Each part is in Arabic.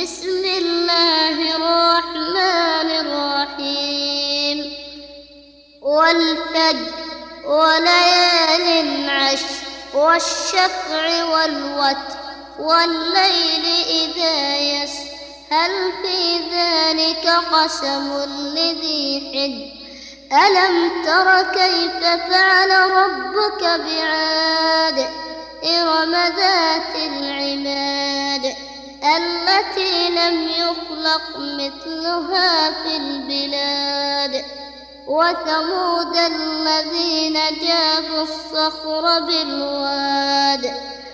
بسم الله الرحمن الرحيم والفجر وليال عشر والشفع والوتر والليل إذا يسر هل في ذلك قسم لذي حجر ألم تر كيف فعل ربك بعاد إرم ذات العماد التي لم يخلق مثلها في البلاد وثمود الذين جابوا الصخر بالواد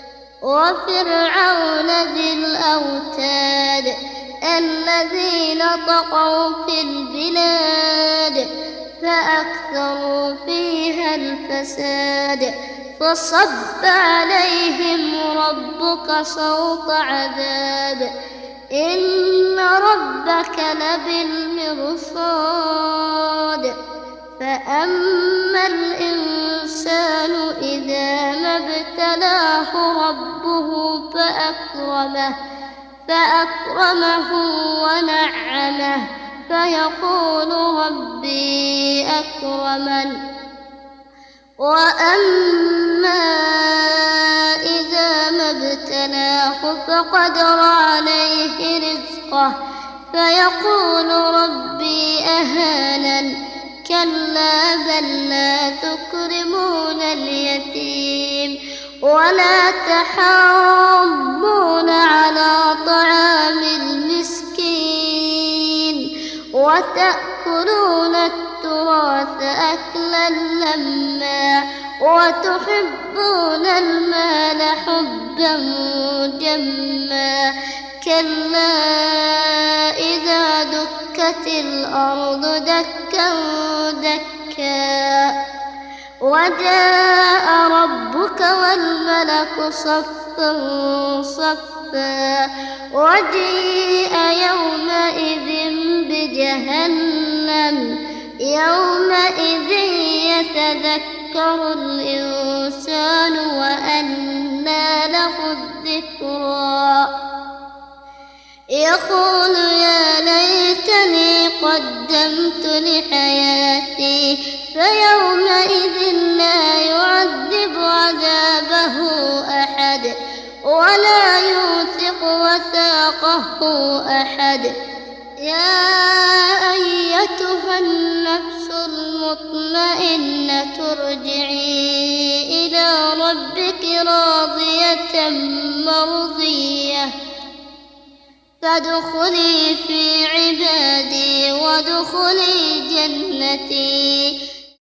وفرعون ذي الأوتاد الذين طغوا في البلاد فأكثروا فيها الفساد فصب عليهم ربك صوت عذاب إن ربك لبالمرصاد فأما الإنسان إذا ما ابتلاه ربه فأكرمه ونعمه فيقول ربي أكرمن وأما إذا ما ابتلاه فقدر عليه رزقه فيقول ربي أهانن كلا بل لا تكرمون اليتيم ولا تحاضون على طعام المسكين وتأكلون التراث أكلا لما وتحبون المال حبا جما كلا إذا دكت الأرض دكا دكا وجاء ربك والملك صفا صفا وجيء يومئذ بجهنم يومئذ يتذكر الإنسان وأنى له الذكرى يقول يا ليتني قدمت لحياتي فيومئذ لا يعذب عذابه أحد ولا يوثق وثاقه أحد يا أيتها النفس المطمئنة ارجعي إلى ربك راضية مرضية فادخلي في عبادي وادخلي جنتي